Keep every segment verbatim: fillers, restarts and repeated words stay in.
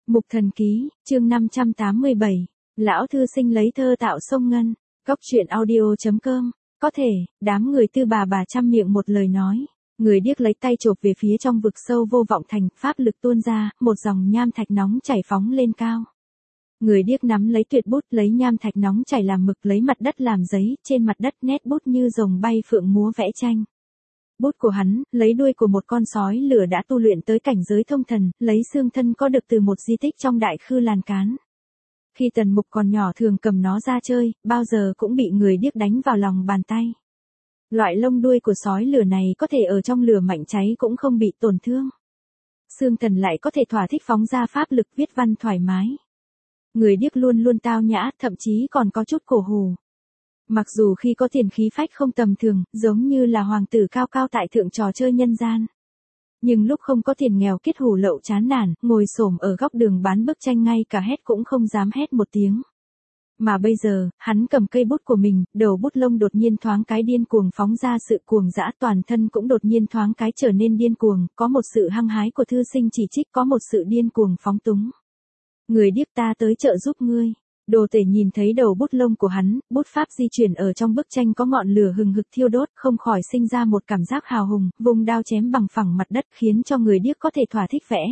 Mục Thần Ký, chương năm trăm tám mươi bảy, Lão Thư Sinh lấy thơ tạo sông ngân, Cóc truyện audio.com, có thể, đám người Tư Bà Bà trăm miệng một lời nói, người điếc lấy tay chộp về phía trong vực sâu vô vọng thành, pháp lực tuôn ra, một dòng nham thạch nóng chảy phóng lên cao. Người điếc nắm lấy tuyệt bút, lấy nham thạch nóng chảy làm mực, lấy mặt đất làm giấy, trên mặt đất nét bút như rồng bay phượng múa vẽ tranh. Bút của hắn, lấy đuôi của một con sói lửa đã tu luyện tới cảnh giới thông thần, lấy xương thân có được từ một di tích trong đại khư Làn Cán. Khi Tần Mục còn nhỏ thường cầm nó ra chơi, bao giờ cũng bị người điếc đánh vào lòng bàn tay. Loại lông đuôi của sói lửa này có thể ở trong lửa mạnh cháy cũng không bị tổn thương. Xương thần lại có thể thỏa thích phóng ra pháp lực viết văn thoải mái. Người điếc luôn luôn tao nhã, thậm chí còn có chút cổ hủ. Mặc dù khi có tiền khí phách không tầm thường, giống như là hoàng tử cao cao tại thượng trò chơi nhân gian. Nhưng lúc không có tiền nghèo kết hủ lậu chán nản, ngồi xổm ở góc đường bán bức tranh ngay cả hét cũng không dám hét một tiếng. Mà bây giờ, hắn cầm cây bút của mình, đầu bút lông đột nhiên thoáng cái điên cuồng phóng ra sự cuồng dã, toàn thân cũng đột nhiên thoáng cái trở nên điên cuồng, có một sự hăng hái của thư sinh chỉ trích, có một sự điên cuồng phóng túng. Người điếc, ta tới trợ giúp ngươi. Đồ Tể nhìn thấy đầu bút lông của hắn, bút pháp di chuyển ở trong bức tranh có ngọn lửa hừng hực thiêu đốt, không khỏi sinh ra một cảm giác hào hùng, vùng đao chém bằng phẳng mặt đất khiến cho người điếc có thể thỏa thích vẽ.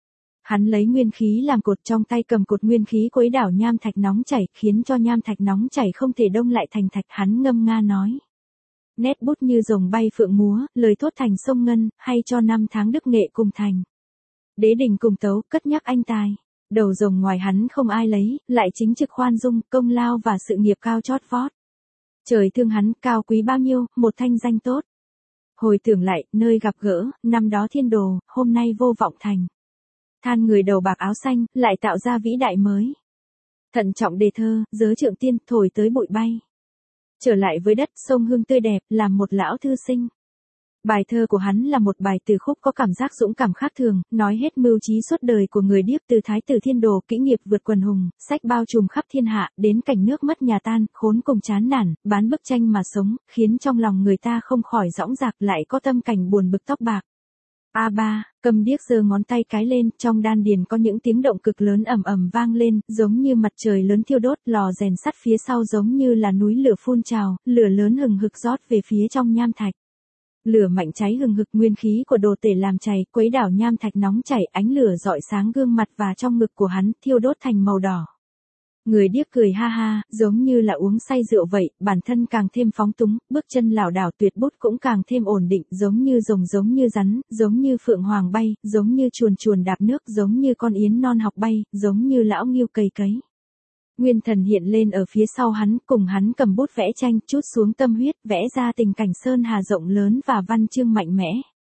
Hắn lấy nguyên khí làm cột, trong tay cầm cột nguyên khí quấy đảo nham thạch nóng chảy, khiến cho nham thạch nóng chảy không thể đông lại thành thạch. Hắn ngâm nga nói: nét bút như rồng bay phượng múa, lời thốt thành sông ngân, hay cho năm tháng đức nghệ cùng thành. Đế đình cùng tấu, cất nhắc anh tài. Đầu rồng ngoài hắn không ai lấy, lại chính trực khoan dung, công lao và sự nghiệp cao chót vót. Trời thương hắn, cao quý bao nhiêu, một thanh danh tốt. Hồi tưởng lại, nơi gặp gỡ, năm đó thiên đồ, hôm nay vô vọng thành. Than người đầu bạc áo xanh, lại tạo ra vĩ đại mới. Thận trọng đề thơ, giới trượng tiên, thổi tới bụi bay. Trở lại với đất, sông hương tươi đẹp, làm một lão thư sinh. Bài thơ của hắn là một bài từ khúc có cảm giác dũng cảm khác thường, nói hết mưu trí suốt đời của người điếc, từ thái tử thiên đồ, kỹ nghiệp vượt quần hùng, sách bao trùm khắp thiên hạ, đến cảnh nước mất nhà tan, khốn cùng chán nản, bán bức tranh mà sống, khiến trong lòng người ta không khỏi dõng dạc, lại có tâm cảnh buồn bực tóc bạc. A ba, cầm điếc giơ ngón tay cái lên, trong đan điền có những tiếng động cực lớn ầm ầm vang lên, giống như mặt trời lớn thiêu đốt, lò rèn sắt phía sau giống như là núi lửa phun trào, lửa lớn hừng hực rót về phía trong nham thạch. Lửa mạnh cháy hừng hực, nguyên khí của Đồ Tể làm chảy, quấy đảo nham thạch nóng chảy, ánh lửa rọi sáng gương mặt và trong ngực của hắn, thiêu đốt thành màu đỏ. Người điếc cười ha ha, giống như là uống say rượu vậy, bản thân càng thêm phóng túng, bước chân lảo đảo, tuyệt bút cũng càng thêm ổn định, giống như rồng, giống như rắn, giống như phượng hoàng bay, giống như chuồn chuồn đạp nước, giống như con yến non học bay, giống như lão ngưu cày cấy. Nguyên thần hiện lên ở phía sau hắn, cùng hắn cầm bút vẽ tranh, trút xuống tâm huyết, vẽ ra tình cảnh sơn hà rộng lớn và văn chương mạnh mẽ.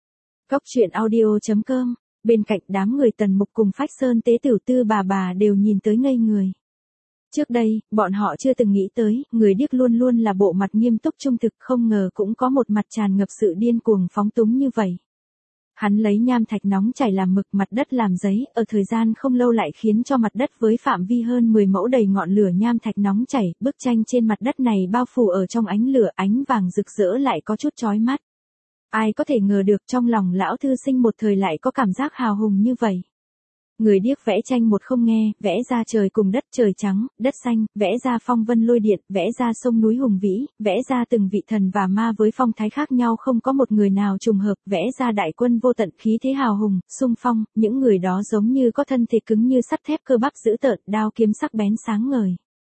Cóc truyện audio.com, bên cạnh đám người Tần Mục cùng Phách Sơn tế tử Tư Bà Bà đều nhìn tới ngây người. Trước đây, bọn họ chưa từng nghĩ tới, người điếc luôn luôn là bộ mặt nghiêm túc trung thực, không ngờ cũng có một mặt tràn ngập sự điên cuồng phóng túng như vậy. Hắn lấy nham thạch nóng chảy làm mực, mặt đất làm giấy, ở thời gian không lâu lại khiến cho mặt đất với phạm vi hơn mười mẫu đầy ngọn lửa nham thạch nóng chảy, bức tranh trên mặt đất này bao phủ ở trong ánh lửa, ánh vàng rực rỡ lại có chút chói mắt. Ai có thể ngờ được trong lòng lão thư sinh một thời lại có cảm giác hào hùng như vậy. Người điếc vẽ tranh một không nghe, vẽ ra trời cùng đất, trời trắng, đất xanh, vẽ ra phong vân lôi điện, vẽ ra sông núi hùng vĩ, vẽ ra từng vị thần và ma với phong thái khác nhau, không có một người nào trùng hợp, vẽ ra đại quân vô tận, khí thế hào hùng, xung phong, những người đó giống như có thân thể cứng như sắt thép, cơ bắp dữ tợn, đao kiếm sắc bén sáng ngời.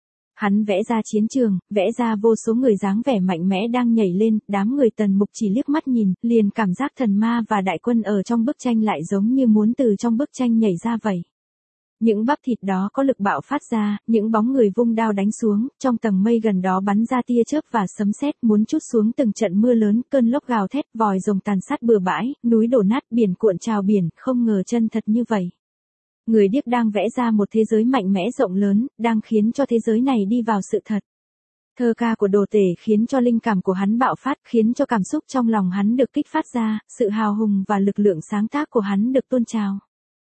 Hắn vẽ ra chiến trường, vẽ ra vô số người dáng vẻ mạnh mẽ đang nhảy lên, đám người Tần Mục chỉ liếc mắt nhìn, liền cảm giác thần ma và đại quân ở trong bức tranh lại giống như muốn từ trong bức tranh nhảy ra vậy. Những bắp thịt đó có lực bạo phát ra, những bóng người vung đao đánh xuống, trong tầng mây gần đó bắn ra tia chớp và sấm sét, muốn trút xuống từng trận mưa lớn, cơn lốc gào thét, vòi rồng tàn sát bừa bãi, núi đổ nát, biển cuộn trào biển, không ngờ chân thật như vậy. Người điếc đang vẽ ra một thế giới mạnh mẽ rộng lớn, đang khiến cho thế giới này đi vào sự thật. Thơ ca của Đồ Tể khiến cho linh cảm của hắn bạo phát, khiến cho cảm xúc trong lòng hắn được kích phát ra, sự hào hùng và lực lượng sáng tác của hắn được tuôn trào.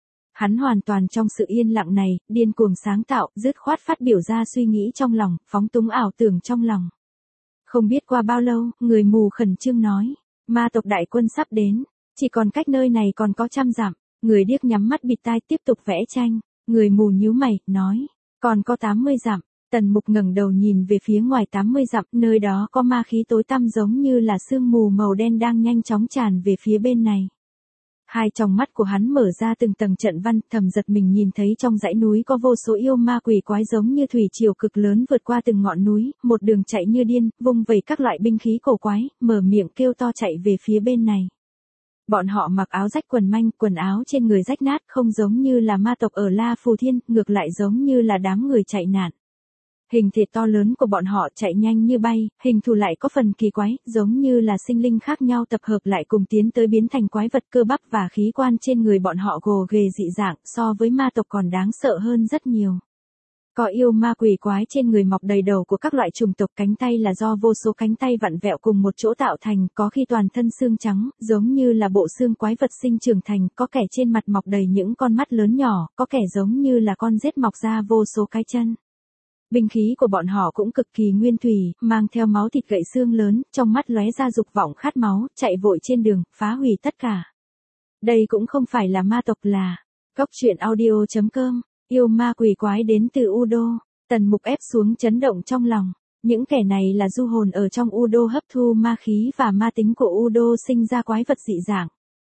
Hắn hoàn toàn trong sự yên lặng này, điên cuồng sáng tạo, dứt khoát phát biểu ra suy nghĩ trong lòng, phóng túng ảo tưởng trong lòng. Không biết qua bao lâu, người mù khẩn trương nói, ma tộc đại quân sắp đến, chỉ còn cách nơi này còn có trăm dặm. Người điếc nhắm mắt bịt tai tiếp tục vẽ tranh. Người mù nhíu mày, nói, còn có tám mươi dặm. Tần Mục ngẩng đầu nhìn về phía ngoài tám mươi dặm, nơi đó có ma khí tối tăm giống như là sương mù màu đen đang nhanh chóng tràn về phía bên này. Hai tròng mắt của hắn mở ra từng tầng trận văn, thầm giật mình nhìn thấy trong dãy núi có vô số yêu ma quỷ quái giống như thủy triều cực lớn vượt qua từng ngọn núi, một đường chạy như điên, vung vẩy các loại binh khí cổ quái, mở miệng kêu to chạy về phía bên này. Bọn họ mặc áo rách quần manh, quần áo trên người rách nát, không giống như là ma tộc ở La Phù Thiên, ngược lại giống như là đám người chạy nạn. Hình thể to lớn của bọn họ chạy nhanh như bay, hình thù lại có phần kỳ quái, giống như là sinh linh khác nhau tập hợp lại cùng tiến tới biến thành quái vật, cơ bắp và khí quan trên người bọn họ gồ ghề dị dạng, so với ma tộc còn đáng sợ hơn rất nhiều. Có yêu ma quỷ quái trên người mọc đầy đầu của các loại chủng tộc, cánh tay là do vô số cánh tay vặn vẹo cùng một chỗ tạo thành, có khi toàn thân xương trắng, giống như là bộ xương quái vật sinh trưởng thành, có kẻ trên mặt mọc đầy những con mắt lớn nhỏ, có kẻ giống như là con rết mọc ra vô số cái chân. Binh khí của bọn họ cũng cực kỳ nguyên thủy, mang theo máu thịt gậy xương lớn, trong mắt lóe ra dục vọng khát máu, chạy vội trên đường, phá hủy tất cả. Đây cũng không phải là ma tộc, là Cốc truyện audio chấm com. Yêu ma quỷ quái đến từ U Đô. Tần Mục ép xuống chấn động trong lòng. Những kẻ này là du hồn ở trong U Đô hấp thu ma khí và ma tính của U Đô sinh ra quái vật dị dạng.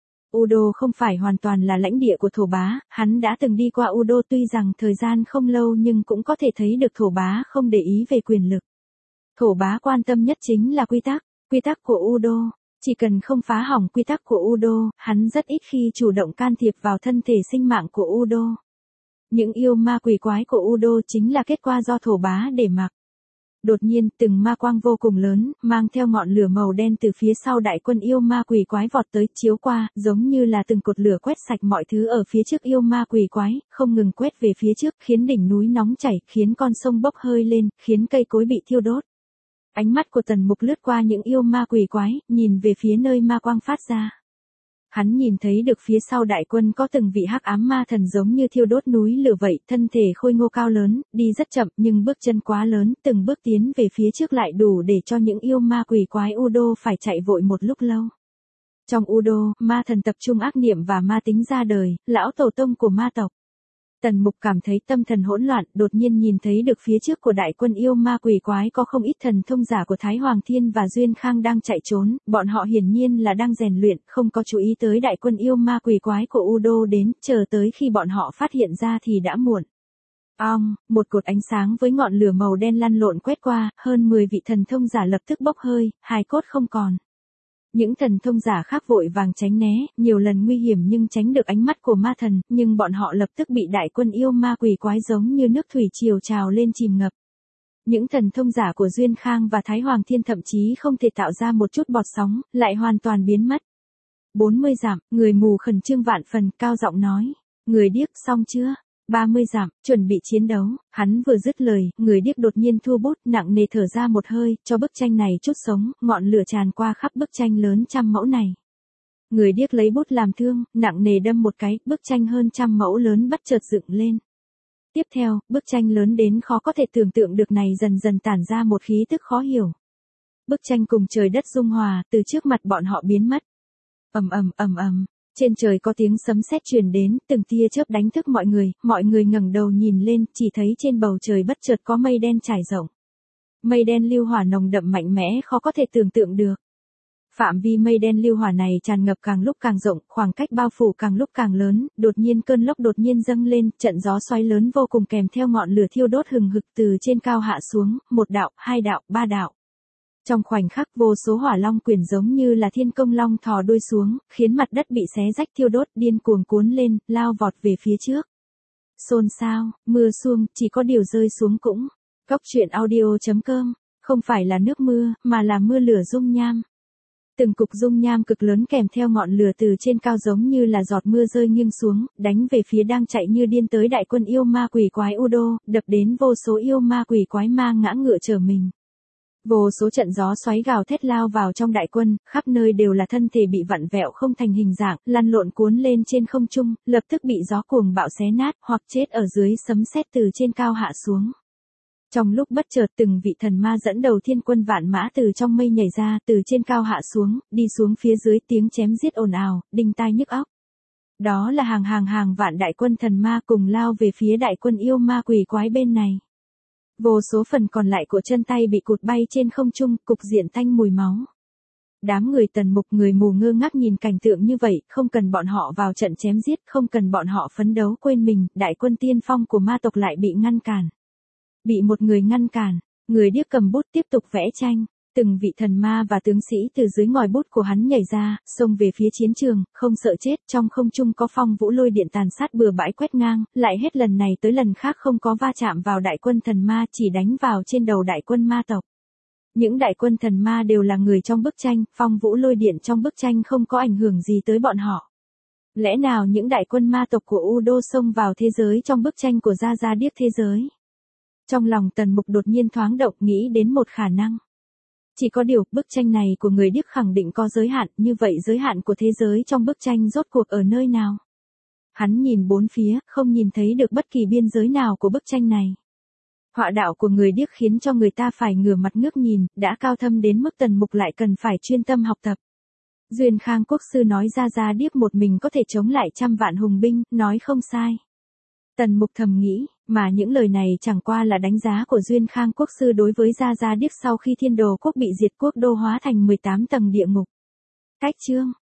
U Đô không phải hoàn toàn là lãnh địa của Thổ Bá, hắn đã từng đi qua U Đô, tuy rằng thời gian không lâu nhưng cũng có thể thấy được Thổ Bá không để ý về quyền lực. Thổ Bá quan tâm nhất chính là quy tắc, quy tắc của U Đô. Chỉ cần không phá hỏng quy tắc của U Đô, hắn rất ít khi chủ động can thiệp vào thân thể sinh mạng của U Đô. Những yêu ma quỷ quái của U Đô chính là kết quả do Thổ Bá để mặc. Đột nhiên, từng ma quang vô cùng lớn, mang theo ngọn lửa màu đen từ phía sau đại quân yêu ma quỷ quái vọt tới, chiếu qua, giống như là từng cột lửa quét sạch mọi thứ ở phía trước yêu ma quỷ quái, không ngừng quét về phía trước, khiến đỉnh núi nóng chảy, khiến con sông bốc hơi lên, khiến cây cối bị thiêu đốt. Ánh mắt của Tần Mục lướt qua những yêu ma quỷ quái, nhìn về phía nơi ma quang phát ra. Hắn nhìn thấy được phía sau đại quân có từng vị hắc ám ma thần giống như thiêu đốt núi lửa vậy, thân thể khôi ngô cao lớn, đi rất chậm nhưng bước chân quá lớn, từng bước tiến về phía trước lại đủ để cho những yêu ma quỷ quái U Đô phải chạy vội một lúc lâu. Trong U Đô, ma thần tập trung ác niệm và ma tính ra đời, lão tổ tông của ma tộc. Tần Mục cảm thấy tâm thần hỗn loạn, đột nhiên nhìn thấy được phía trước của đại quân yêu ma quỷ quái có không ít thần thông giả của Thái Hoàng Thiên và Duyên Khang đang chạy trốn, bọn họ hiển nhiên là đang rèn luyện, không có chú ý tới đại quân yêu ma quỷ quái của U Đô đến, chờ tới khi bọn họ phát hiện ra thì đã muộn. Ong, một cột ánh sáng với ngọn lửa màu đen lăn lộn quét qua, hơn mười vị thần thông giả lập tức bốc hơi, hài cốt không còn. Những thần thông giả khác vội vàng tránh né, nhiều lần nguy hiểm nhưng tránh được ánh mắt của ma thần, nhưng bọn họ lập tức bị đại quân yêu ma quỷ quái giống như nước thủy triều trào lên chìm ngập. Những thần thông giả của Duyên Khang và Thái Hoàng Thiên thậm chí không thể tạo ra một chút bọt sóng, lại hoàn toàn biến mất. bốn mươi dặm, người mù khẩn trương vạn phần, cao giọng nói, người điếc xong chưa? ba mươi dặm, chuẩn bị chiến đấu, hắn vừa dứt lời, người điếc đột nhiên thu bút, nặng nề thở ra một hơi, cho bức tranh này chút sống, ngọn lửa tràn qua khắp bức tranh lớn trăm mẫu này. Người điếc lấy bút làm thương, nặng nề đâm một cái, bức tranh hơn trăm mẫu lớn bất chợt dựng lên. Tiếp theo, bức tranh lớn đến khó có thể tưởng tượng được này dần dần tản ra một khí tức khó hiểu. Bức tranh cùng trời đất dung hòa, từ trước mặt bọn họ biến mất. Ầm ầm ầm ầm. Trên trời có tiếng sấm sét truyền đến, từng tia chớp đánh thức mọi người, mọi người ngẩng đầu nhìn lên, chỉ thấy trên bầu trời bất chợt có mây đen trải rộng. Mây đen lưu hỏa nồng đậm mạnh mẽ khó có thể tưởng tượng được. Phạm vi mây đen lưu hỏa này tràn ngập càng lúc càng rộng, khoảng cách bao phủ càng lúc càng lớn, đột nhiên cơn lốc đột nhiên dâng lên, trận gió xoáy lớn vô cùng kèm theo ngọn lửa thiêu đốt hừng hực từ trên cao hạ xuống, một đạo, hai đạo, ba đạo. Trong khoảnh khắc vô số hỏa long quyển giống như là thiên công long thò đuôi xuống, khiến mặt đất bị xé rách thiêu đốt, điên cuồng cuốn lên, lao vọt về phía trước. Xôn xao, mưa xuông, chỉ có điều rơi xuống cũng. Cốc truyện audio chấm com, không phải là nước mưa, mà là mưa lửa dung nham. Từng cục dung nham cực lớn kèm theo ngọn lửa từ trên cao giống như là giọt mưa rơi nghiêng xuống, đánh về phía đang chạy như điên tới đại quân yêu ma quỷ quái U Đô, đập đến vô số yêu ma quỷ quái ma ngã ngựa trở mình. Vô số trận gió xoáy gào thét lao vào trong đại quân, khắp nơi đều là thân thể bị vặn vẹo không thành hình dạng, lăn lộn cuốn lên trên không trung, lập tức bị gió cuồng bạo xé nát, hoặc chết ở dưới sấm sét từ trên cao hạ xuống. Trong lúc bất chợt từng vị thần ma dẫn đầu thiên quân vạn mã từ trong mây nhảy ra, từ trên cao hạ xuống, đi xuống phía dưới tiếng chém giết ồn ào, đinh tai nhức óc. Đó là hàng hàng hàng vạn đại quân thần ma cùng lao về phía đại quân yêu ma quỷ quái bên này. Vô số phần còn lại của chân tay bị cụt bay trên không trung, cục diện tanh mùi máu. Đám người Tần Mục người mù ngơ ngác nhìn cảnh tượng như vậy, không cần bọn họ vào trận chém giết, không cần bọn họ phấn đấu quên mình, đại quân tiên phong của ma tộc lại bị ngăn cản. Bị một người ngăn cản, người điếc cầm bút tiếp tục vẽ tranh. Từng vị thần ma và tướng sĩ từ dưới ngòi bút của hắn nhảy ra, xông về phía chiến trường, không sợ chết, trong không trung có phong vũ lôi điện tàn sát bừa bãi quét ngang, lại hết lần này tới lần khác không có va chạm vào đại quân thần ma, chỉ đánh vào trên đầu đại quân ma tộc. Những đại quân thần ma đều là người trong bức tranh, phong vũ lôi điện trong bức tranh không có ảnh hưởng gì tới bọn họ. Lẽ nào những đại quân ma tộc của U Đô xông vào thế giới trong bức tranh của Gia Gia Điếc thế giới? Trong lòng Tần Mục đột nhiên thoáng động nghĩ đến một khả năng. Chỉ có điều, bức tranh này của người điếc khẳng định có giới hạn, như vậy giới hạn của thế giới trong bức tranh rốt cuộc ở nơi nào? Hắn nhìn bốn phía, không nhìn thấy được bất kỳ biên giới nào của bức tranh này. Họa đạo của người điếc khiến cho người ta phải ngửa mặt ngước nhìn, đã cao thâm đến mức Tần Mục lại cần phải chuyên tâm học tập. Duyên Khang Quốc sư nói Gia Gia Điếc một mình có thể chống lại trăm vạn hùng binh, nói không sai. Tần Mục thầm nghĩ, mà những lời này chẳng qua là đánh giá của Duyên Khang Quốc sư đối với Gia Gia Điếc sau khi Thiên Đồ Quốc bị diệt, quốc đô hóa thành mười tám tầng địa ngục. Cách chương